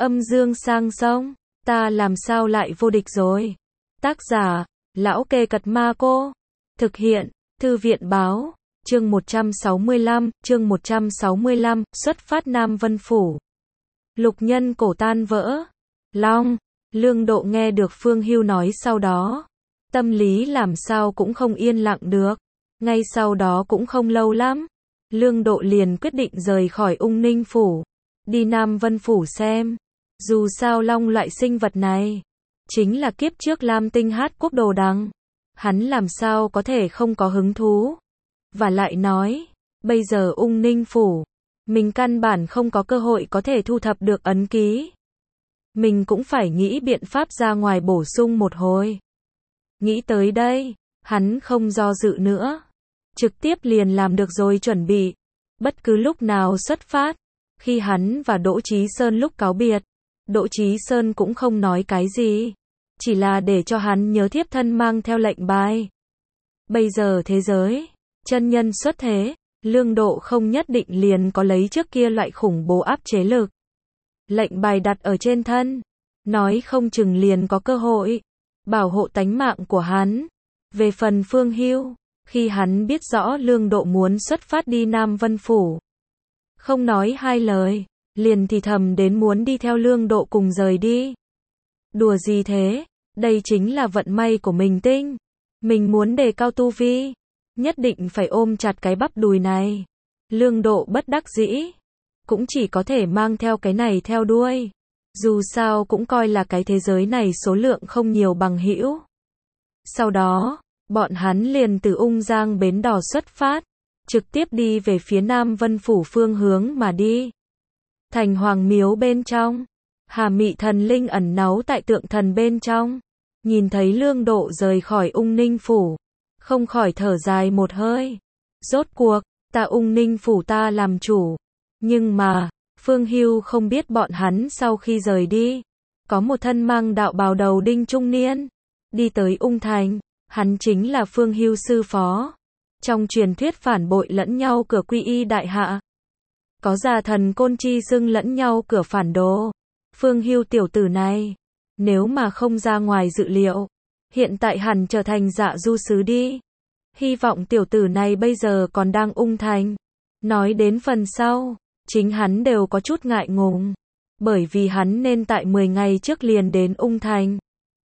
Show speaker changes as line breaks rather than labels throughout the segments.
Âm dương sang sông, ta làm sao lại vô địch rồi. Tác giả, Lão Kê Cật Ma Cô. Thực hiện, Thư viện báo. Chương 165, xuất phát Nam Vân Phủ. Lục nhân cổ tan vỡ. Long, Lương Độ nghe được Phương Hưu nói sau đó. Tâm lý làm sao cũng không yên lặng được. Ngay sau đó cũng không lâu lắm. Lương Độ liền quyết định rời khỏi Ung Ninh Phủ. Đi Nam Vân Phủ xem. Dù sao Long loại sinh vật này chính là kiếp trước Lam Tinh Hát Quốc đồ đằng. Hắn làm sao có thể không có hứng thú. Và lại nói, bây giờ Ung Ninh Phủ, mình căn bản không có cơ hội có thể thu thập được ấn ký. Mình cũng phải nghĩ biện pháp ra ngoài bổ sung một hồi. Nghĩ tới đây, hắn không do dự nữa. Trực tiếp liền làm được rồi chuẩn bị. Bất cứ lúc nào xuất phát. Khi hắn và Đỗ Chí Sơn lúc cáo biệt, Đỗ Chí Sơn cũng không nói cái gì. Chỉ là để cho hắn nhớ thiếp thân mang theo lệnh bài. Bây giờ thế giới, chân nhân xuất thế, Lương Độ không nhất định liền có lấy trước kia loại khủng bố áp chế lực. Lệnh bài đặt ở trên thân, nói không chừng liền có cơ hội bảo hộ tánh mạng của hắn. Về phần Phương Hưu, khi hắn biết rõ Lương Độ muốn xuất phát đi Nam Vân Phủ, không nói hai lời, liền thì thầm đến muốn đi theo Lương Độ cùng rời đi. Đùa gì thế, đây chính là vận may của mình tinh. Mình muốn đề cao tu vi, nhất định phải ôm chặt cái bắp đùi này. Lương Độ bất đắc dĩ, cũng chỉ có thể mang theo cái này theo đuôi. Dù sao cũng coi là cái thế giới này số lượng không nhiều bằng hữu. Sau đó, bọn hắn liền từ Ung Giang bến đò xuất phát, trực tiếp đi về phía Nam Vân Phủ phương hướng mà đi. Thành Hoàng Miếu bên trong, Hà Mị thần linh ẩn náu tại tượng thần bên trong, nhìn thấy Lương Độ rời khỏi Ung Ninh Phủ, không khỏi thở dài một hơi. Rốt cuộc, ta Ung Ninh Phủ ta làm chủ. Nhưng mà, Phương Hưu không biết bọn hắn sau khi rời đi, có một thân mang đạo bào đầu đinh trung niên, đi tới Ung Thành, hắn chính là Phương Hưu sư phó. Trong truyền thuyết phản bội lẫn nhau cửa quy y đại hạ. Có già thần côn chi xưng lẫn nhau cửa phản đồ. Phương Hưu tiểu tử này, nếu mà không ra ngoài dự liệu, hiện tại hẳn trở thành dạ du sứ đi. Hy vọng tiểu tử này bây giờ còn đang Ung Thành. Nói đến phần sau, chính hắn đều có chút ngại ngùng, bởi vì hắn nên tại 10 ngày trước liền đến Ung Thành.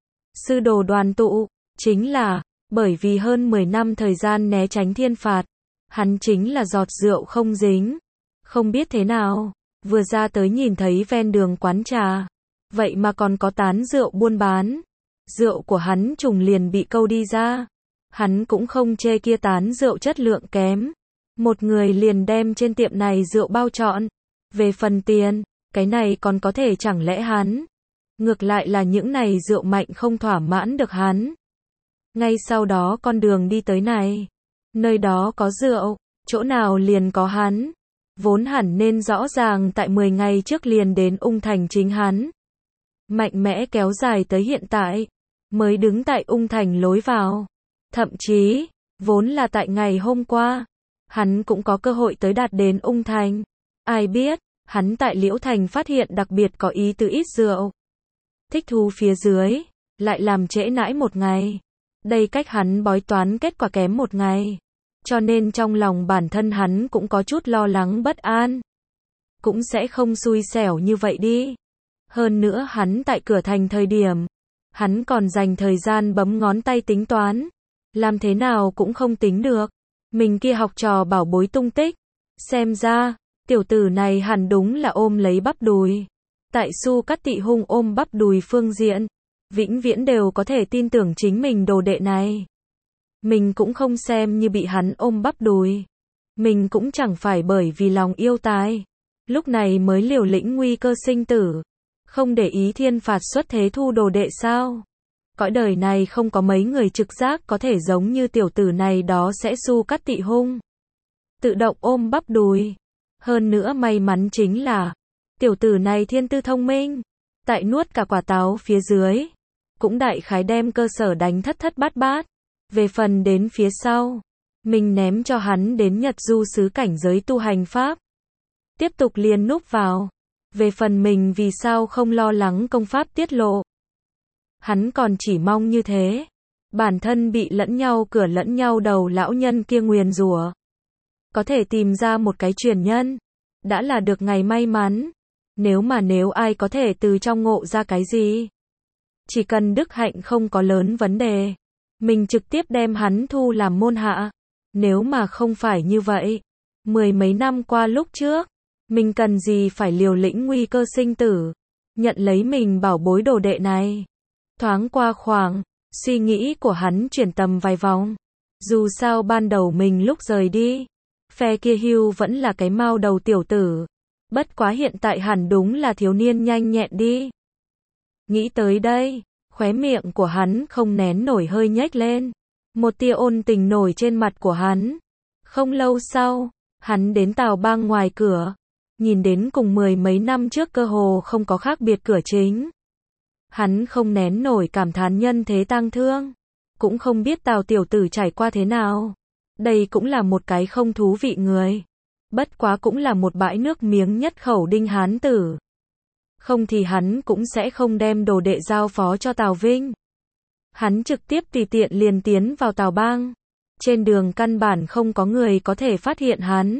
Sư đồ đoàn tụ, chính là, bởi vì hơn 10 năm thời gian né tránh thiên phạt, hắn chính là giọt rượu không dính. Không biết thế nào, vừa ra tới nhìn thấy ven đường quán trà, vậy mà còn có tán rượu buôn bán. Rượu của hắn trùng liền bị câu đi ra. Hắn cũng không chê kia tán rượu chất lượng kém. Một người liền đem trên tiệm này rượu bao trọn. Về phần tiền, cái này còn có thể chẳng lẽ hắn. Ngược lại là những này rượu mạnh không thỏa mãn được hắn. Ngay sau đó con đường đi tới này. Nơi đó có rượu, chỗ nào liền có hắn. Vốn hẳn nên rõ ràng tại 10 ngày trước liền đến Ung Thành chính hắn. Mạnh mẽ kéo dài tới hiện tại, mới đứng tại Ung Thành lối vào. Thậm chí, vốn là tại ngày hôm qua, hắn cũng có cơ hội tới đạt đến Ung Thành. Ai biết, hắn tại Liễu Thành phát hiện đặc biệt có ý tứ ít rượu. Thích thú phía dưới, lại làm trễ nãi một ngày. Đây cách hắn bói toán kết quả kém một ngày. Cho nên trong lòng bản thân hắn cũng có chút lo lắng bất an. Cũng sẽ không xui xẻo như vậy đi. Hơn nữa hắn tại cửa thành thời điểm, hắn còn dành thời gian bấm ngón tay tính toán. Làm thế nào cũng không tính được. Mình kia học trò bảo bối tung tích. Xem ra, tiểu tử này hẳn đúng là ôm lấy bắp đùi. Tại Su Cát Tị Hung ôm bắp đùi phương diện, vĩnh viễn đều có thể tin tưởng chính mình đồ đệ này. Mình cũng không xem như bị hắn ôm bắp đùi. Mình cũng chẳng phải bởi vì lòng yêu tài, lúc này mới liều lĩnh nguy cơ sinh tử. Không để ý thiên phạt xuất thế thu đồ đệ sao? Cõi đời này không có mấy người trực giác có thể giống như tiểu tử này đó sẽ Su Cát Tị Hung. Tự động ôm bắp đùi. Hơn nữa may mắn chính là, tiểu tử này thiên tư thông minh. Tại nuốt cả quả táo phía dưới, cũng đại khái đem cơ sở đánh thất thất bát bát. Về phần đến phía sau, mình ném cho hắn đến Nhật Du xứ cảnh giới tu hành pháp. Tiếp tục liền núp vào. Về phần mình vì sao không lo lắng công pháp tiết lộ. Hắn còn chỉ mong như thế. Bản thân bị lẫn nhau cửa lẫn nhau đầu lão nhân kia nguyền rủa. Có thể tìm ra một cái truyền nhân. Đã là được ngày may mắn. Nếu ai có thể từ trong ngộ ra cái gì. Chỉ cần đức hạnh không có lớn vấn đề. Mình trực tiếp đem hắn thu làm môn hạ. Nếu mà không phải như vậy. 10 mấy năm qua lúc trước. Mình cần gì phải liều lĩnh nguy cơ sinh tử. Nhận lấy mình bảo bối đồ đệ này. Thoáng qua khoảng. Suy nghĩ của hắn chuyển tầm vài vòng. Dù sao ban đầu mình lúc rời đi. Phe kia hưu vẫn là cái mao đầu tiểu tử. Bất quá hiện tại hẳn đúng là thiếu niên nhanh nhẹn đi. Nghĩ tới đây. Khóe miệng của hắn không nén nổi hơi nhếch lên. Một tia ôn tình nổi trên mặt của hắn. Không lâu sau. Hắn đến Tào Bang ngoài cửa. Nhìn đến cùng 10 mấy năm trước cơ hồ không có khác biệt cửa chính. Hắn không nén nổi cảm thán nhân thế tang thương. Cũng không biết Tào tiểu tử trải qua thế nào. Đây cũng là một cái không thú vị người. Bất quá cũng là một bãi nước miếng nhất khẩu đinh hán tử. Không thì hắn cũng sẽ không đem đồ đệ giao phó cho Tào Vinh. Hắn trực tiếp tùy tiện liền tiến vào Tào Bang. Trên đường căn bản không có người có thể phát hiện hắn.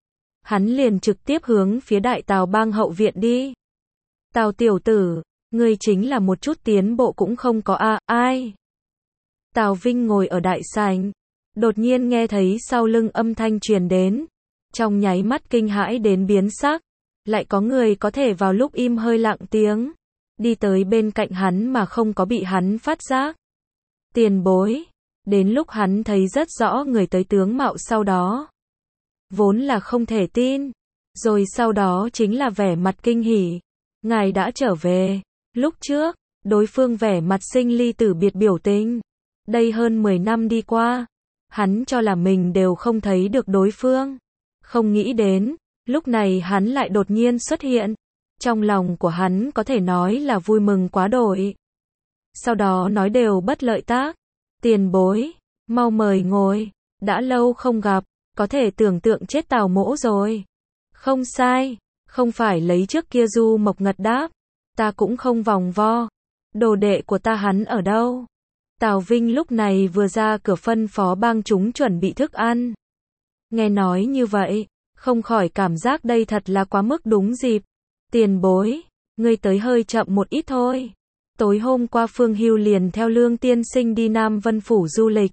Hắn liền trực tiếp hướng phía đại Tào Bang hậu viện đi. Tào tiểu tử, ngươi chính là một chút tiến bộ cũng không có a, ai? Tào Vinh ngồi ở đại sảnh, đột nhiên nghe thấy sau lưng âm thanh truyền đến, trong nháy mắt kinh hãi đến biến sắc, lại có người có thể vào lúc im hơi lặng tiếng, đi tới bên cạnh hắn mà không có bị hắn phát giác. Tiền bối, đến lúc hắn thấy rất rõ người tới tướng mạo sau đó. Vốn là không thể tin, rồi sau đó chính là vẻ mặt kinh hỉ. Ngài đã trở về. Lúc trước, đối phương vẻ mặt sinh ly tử biệt biểu tình. Đây hơn 10 năm đi qua, hắn cho là mình đều không thấy được đối phương. Không nghĩ đến, lúc này hắn lại đột nhiên xuất hiện. Trong lòng của hắn có thể nói là vui mừng quá đổi. Sau đó nói đều bất lợi tác. Tiền bối, mau mời ngồi, đã lâu không gặp, có thể tưởng tượng chết Tào mỗ rồi. Không sai, không phải lấy trước kia Du Mộc ngật đáp. Ta cũng không vòng vo. Đồ đệ của ta hắn ở đâu? Tào Vinh lúc này vừa ra cửa phân phó bang chúng chuẩn bị thức ăn. Nghe nói như vậy, không khỏi cảm giác đây thật là quá mức đúng dịp. Tiền bối, ngươi tới hơi chậm một ít thôi. Tối hôm qua Phương Hưu liền theo Lương tiên sinh đi Nam Vân Phủ du lịch.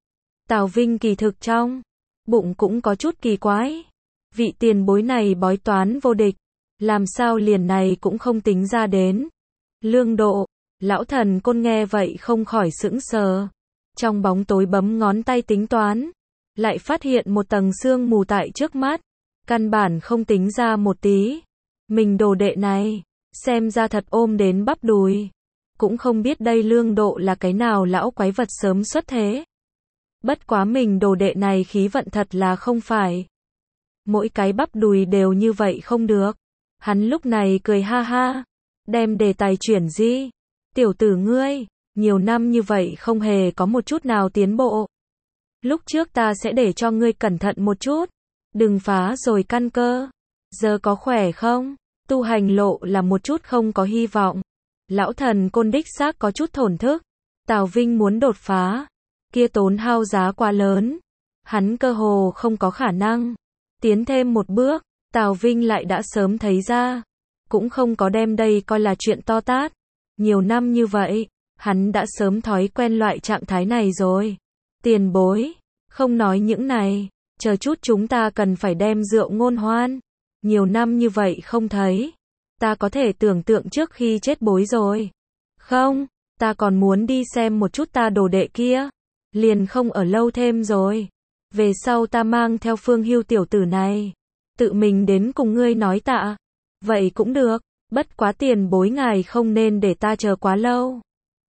Tào Vinh kỳ thực trong bụng cũng có chút kỳ quái. Vị tiền bối này bói toán vô địch. Làm sao liền này cũng không tính ra đến. Lương Độ, lão thần côn nghe vậy không khỏi sững sờ. Trong bóng tối bấm ngón tay tính toán. Lại phát hiện một tầng sương mù tại trước mắt. Căn bản không tính ra một tí. Mình đồ đệ này, xem ra thật ôm đến bắp đùi. Cũng không biết đây Lương Độ là cái nào lão quái vật sớm xuất thế. Bất quá mình đồ đệ này khí vận thật là không phải. Mỗi cái bắp đùi đều như vậy không được. Hắn lúc này cười ha ha. Đem đề tài chuyển di. Tiểu tử ngươi, nhiều năm như vậy không hề có một chút nào tiến bộ. Lúc trước ta sẽ để cho ngươi cẩn thận một chút. Đừng phá rồi căn cơ. Giờ có khỏe không? Tu hành lộ là một chút không có hy vọng. Lão thần côn đích xác có chút thổn thức. Tào Vinh muốn đột phá. Kia tốn hao giá quá lớn. Hắn cơ hồ không có khả năng. Tiến thêm một bước. Tào Vinh lại đã sớm thấy ra. Cũng không có đem đây coi là chuyện to tát. Nhiều năm như vậy, hắn đã sớm thói quen loại trạng thái này rồi. Tiền bối, không nói những này, chờ chút chúng ta cần phải đem rượu ngôn hoan. Nhiều năm như vậy không thấy. Ta có thể tưởng tượng trước khi chết bối rồi. Không, ta còn muốn đi xem một chút ta đồ đệ kia. Liền không ở lâu thêm rồi. Về sau ta mang theo Phương Hưu tiểu tử này. Tự mình đến cùng ngươi nói tạ. Vậy cũng được, bất quá tiền bối ngài không nên để ta chờ quá lâu.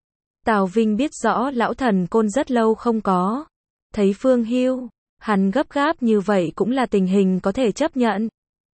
Tào Vinh biết rõ lão thần côn rất lâu không có. Thấy Phương Hưu, hắn gấp gáp như vậy cũng là tình hình có thể chấp nhận.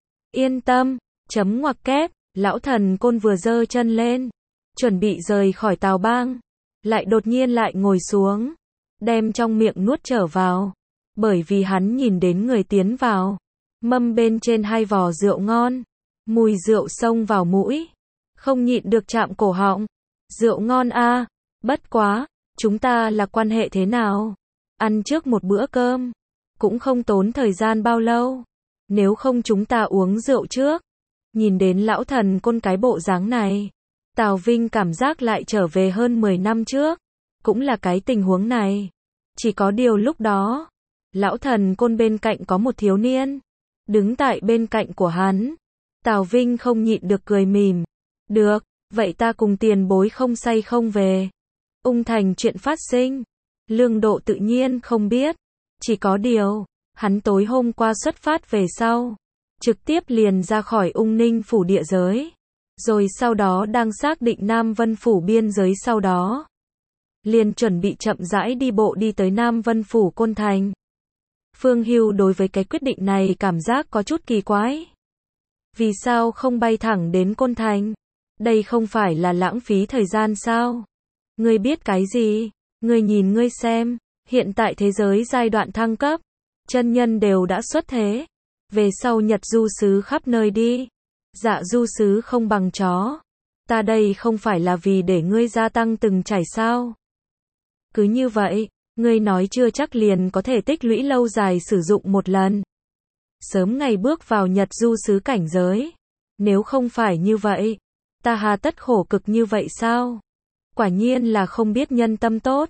Yên tâm, chấm ngoặc kép, lão thần côn vừa giơ chân lên. Chuẩn bị rời khỏi Tào Bang. Lại đột nhiên lại ngồi xuống. Đem trong miệng nuốt trở vào. Bởi vì hắn nhìn đến người tiến vào. Mâm bên trên 2 vò rượu ngon. Mùi rượu xông vào mũi, không nhịn được chạm cổ họng. Rượu ngon a, bất quá, chúng ta là quan hệ thế nào? Ăn trước một bữa cơm, cũng không tốn thời gian bao lâu. Nếu không chúng ta uống rượu trước. Nhìn đến lão thần côn cái bộ dáng này, Tào Vinh cảm giác lại trở về hơn 10 năm trước. Cũng là cái tình huống này. Chỉ có điều lúc đó, lão thần côn bên cạnh có một thiếu niên. Đứng tại bên cạnh của hắn. Tào Vinh không nhịn được cười mỉm. Được, vậy ta cùng tiền bối không say không về. Ung Thành chuyện phát sinh. Lương Độ tự nhiên không biết. Chỉ có điều, hắn tối hôm qua xuất phát về sau. Trực tiếp liền ra khỏi Ung Ninh phủ địa giới. Rồi sau đó đang xác định Nam Vân phủ biên giới sau đó. Liền chuẩn bị chậm rãi đi bộ đi tới Nam Vân phủ Côn Thành. Phương Hưu đối với cái quyết định này cảm giác có chút kỳ quái. Vì sao không bay thẳng đến Côn Thành? Đây không phải là lãng phí thời gian sao? Ngươi biết cái gì? Ngươi nhìn ngươi xem, hiện tại thế giới giai đoạn thăng cấp, chân nhân đều đã xuất thế. Về sau Nhật du sứ khắp nơi đi. Dạ du sứ không bằng chó. Ta đây không phải là vì để ngươi gia tăng từng trải sao? Cứ như vậy, ngươi nói chưa chắc liền có thể tích lũy lâu dài sử dụng một lần. Sớm ngày bước vào Nhật du sứ cảnh giới. Nếu không phải như vậy, ta hà tất khổ cực như vậy sao? Quả nhiên là không biết nhân tâm tốt.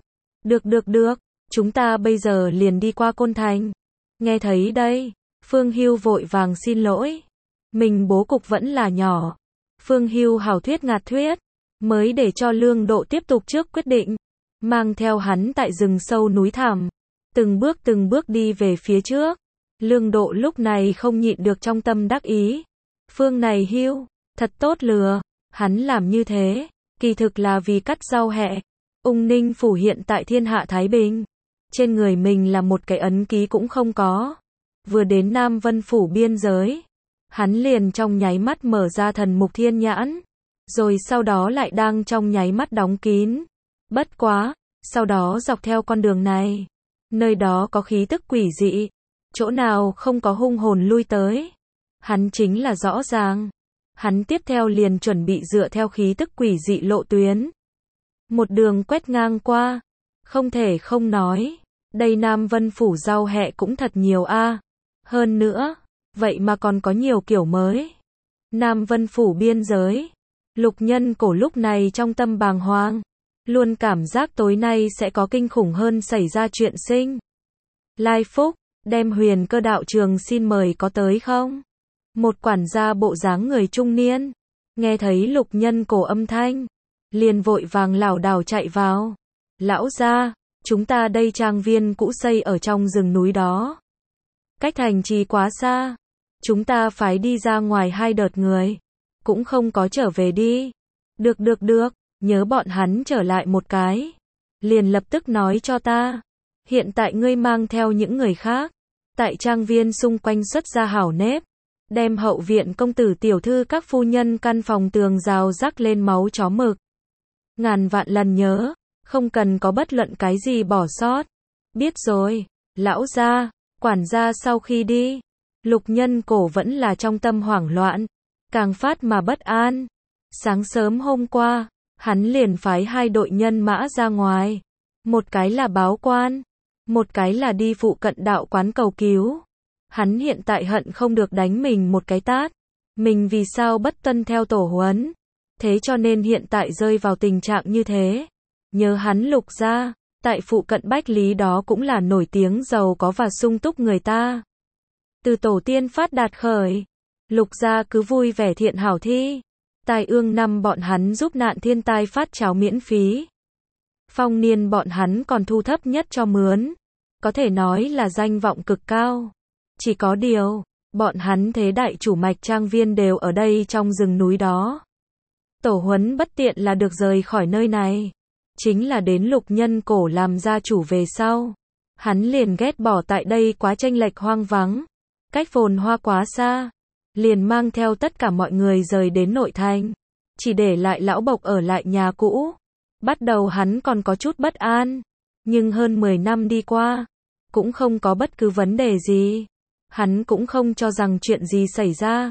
Được, chúng ta bây giờ liền đi qua Côn Thành. Nghe thấy đây, Phương Hưu vội vàng xin lỗi. Mình bố cục vẫn là nhỏ. Phương Hưu hảo thuyết ngạt thuyết, mới để cho Lương Độ tiếp tục trước quyết định. Mang theo hắn tại rừng sâu núi thẳm, từng bước đi về phía trước. Lương Độ lúc này không nhịn được trong tâm đắc ý. Phương này Hưu, thật tốt lừa. Hắn làm như thế, kỳ thực là vì cắt rau hẹ. Ung Ninh phủ hiện tại thiên hạ Thái Bình. Trên người mình là một cái ấn ký cũng không có. Vừa đến Nam Vân phủ biên giới, hắn liền trong nháy mắt mở ra thần mục thiên nhãn. Rồi sau đó lại đang trong nháy mắt đóng kín. Bất quá, sau đó dọc theo con đường này, nơi đó có khí tức quỷ dị. Chỗ nào không có hung hồn lui tới. Hắn chính là rõ ràng. Hắn tiếp theo liền chuẩn bị dựa theo khí tức quỷ dị lộ tuyến. Một đường quét ngang qua. Không thể không nói. Đây Nam Vân phủ rau hẹ cũng thật nhiều a. Hơn nữa, vậy mà còn có nhiều kiểu mới. Nam Vân phủ biên giới. Lục Nhân Cổ lúc này trong tâm bàng hoàng. Luôn cảm giác tối nay sẽ có kinh khủng hơn xảy ra chuyện sinh. Lai Phúc, đem Huyền Cơ đạo trường xin mời có tới không? Một quản gia bộ dáng người trung niên. Nghe thấy Lục Nhân Cổ âm thanh. Liền vội vàng lảo đảo chạy vào. Lão gia, chúng ta đây trang viên cũ xây ở trong rừng núi đó. Cách thành trì quá xa. Chúng ta phải đi ra ngoài 2 đợt người. Cũng không có trở về đi. Được, nhớ bọn hắn trở lại một cái. Liền lập tức nói cho ta. Hiện tại ngươi mang theo những người khác. Tại trang viên xung quanh xuất ra hảo nếp. Đem hậu viện công tử tiểu thư các phu nhân căn phòng tường rào rắc lên máu chó mực. Ngàn vạn lần nhớ, không cần có bất luận cái gì bỏ sót. Biết rồi, lão gia. Quản gia sau khi đi, Lục Nhân Cổ vẫn là trong tâm hoảng loạn, càng phát mà bất an. Sáng sớm hôm qua, hắn liền phái 2 đội nhân mã ra ngoài. Một cái là báo quan, một cái là đi phụ cận đạo quán cầu cứu. Hắn hiện tại hận không được đánh mình một cái tát. Mình vì sao bất tuân theo tổ huấn. Thế cho nên hiện tại rơi vào tình trạng như thế. Nhớ hắn Lục gia, tại phụ cận Bách Lý đó cũng là nổi tiếng giàu có và sung túc người ta. Từ tổ tiên phát đạt khởi, Lục gia cứ vui vẻ thiện hảo thi. Tai ương năm bọn hắn giúp nạn thiên tai phát cháo miễn phí. Phong niên bọn hắn còn thu thấp nhất cho mướn. Có thể nói là danh vọng cực cao. Chỉ có điều, bọn hắn thế đại chủ mạch trang viên đều ở đây trong rừng núi đó. Tổ huấn bất tiện là được rời khỏi nơi này. Chính là đến Lục Nhân Cổ làm gia chủ về sau. Hắn liền ghét bỏ tại đây quá chênh lệch hoang vắng. Cách phồn hoa quá xa. Liền mang theo tất cả mọi người rời đến nội thành. Chỉ để lại lão bộc ở lại nhà cũ. Bắt đầu hắn còn có chút bất an. Nhưng hơn 10 năm đi qua. Cũng không có bất cứ vấn đề gì. Hắn cũng không cho rằng chuyện gì xảy ra.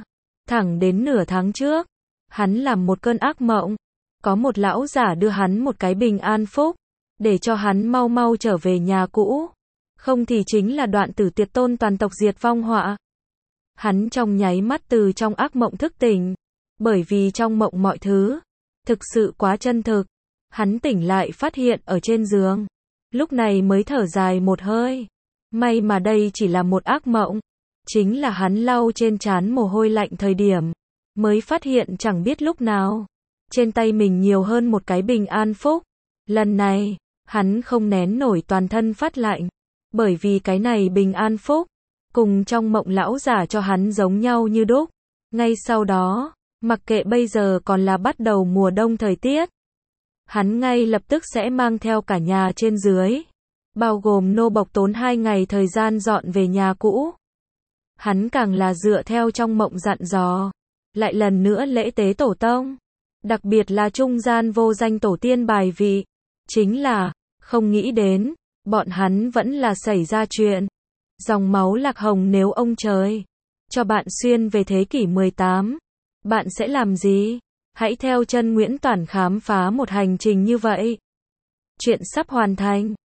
Thẳng đến nửa tháng trước, hắn làm một cơn ác mộng. Có một lão giả đưa hắn một cái bình an phúc, để cho hắn mau mau trở về nhà cũ. Không thì chính là đoạn tử tuyệt tôn toàn tộc diệt vong họa. Hắn trong nháy mắt từ trong ác mộng thức tỉnh. Bởi vì trong mộng mọi thứ thực sự quá chân thực. Hắn tỉnh lại phát hiện ở trên giường. Lúc này mới thở dài một hơi. May mà đây chỉ là một ác mộng. Chính là hắn lau trên trán mồ hôi lạnh thời điểm, mới phát hiện chẳng biết lúc nào, trên tay mình nhiều hơn một cái bình an phúc. Lần này, hắn không nén nổi toàn thân phát lạnh. Bởi vì cái này bình an phúc, cùng trong mộng lão giả cho hắn giống nhau như đúc. Ngay sau đó, mặc kệ bây giờ còn là bắt đầu mùa đông thời tiết, hắn ngay lập tức sẽ mang theo cả nhà trên dưới, bao gồm nô bộc tốn 2 ngày thời gian dọn về nhà cũ. Hắn càng là dựa theo trong mộng dặn dò, lại lần nữa lễ tế tổ tông, đặc biệt là trung gian vô danh tổ tiên bài vị. Chính là, không nghĩ đến, bọn hắn vẫn là xảy ra chuyện. Dòng máu Lạc Hồng, nếu ông trời cho bạn xuyên về thế kỷ 18, bạn sẽ làm gì? Hãy theo chân Nguyễn Toản khám phá một hành trình như vậy. Chuyện sắp hoàn thành.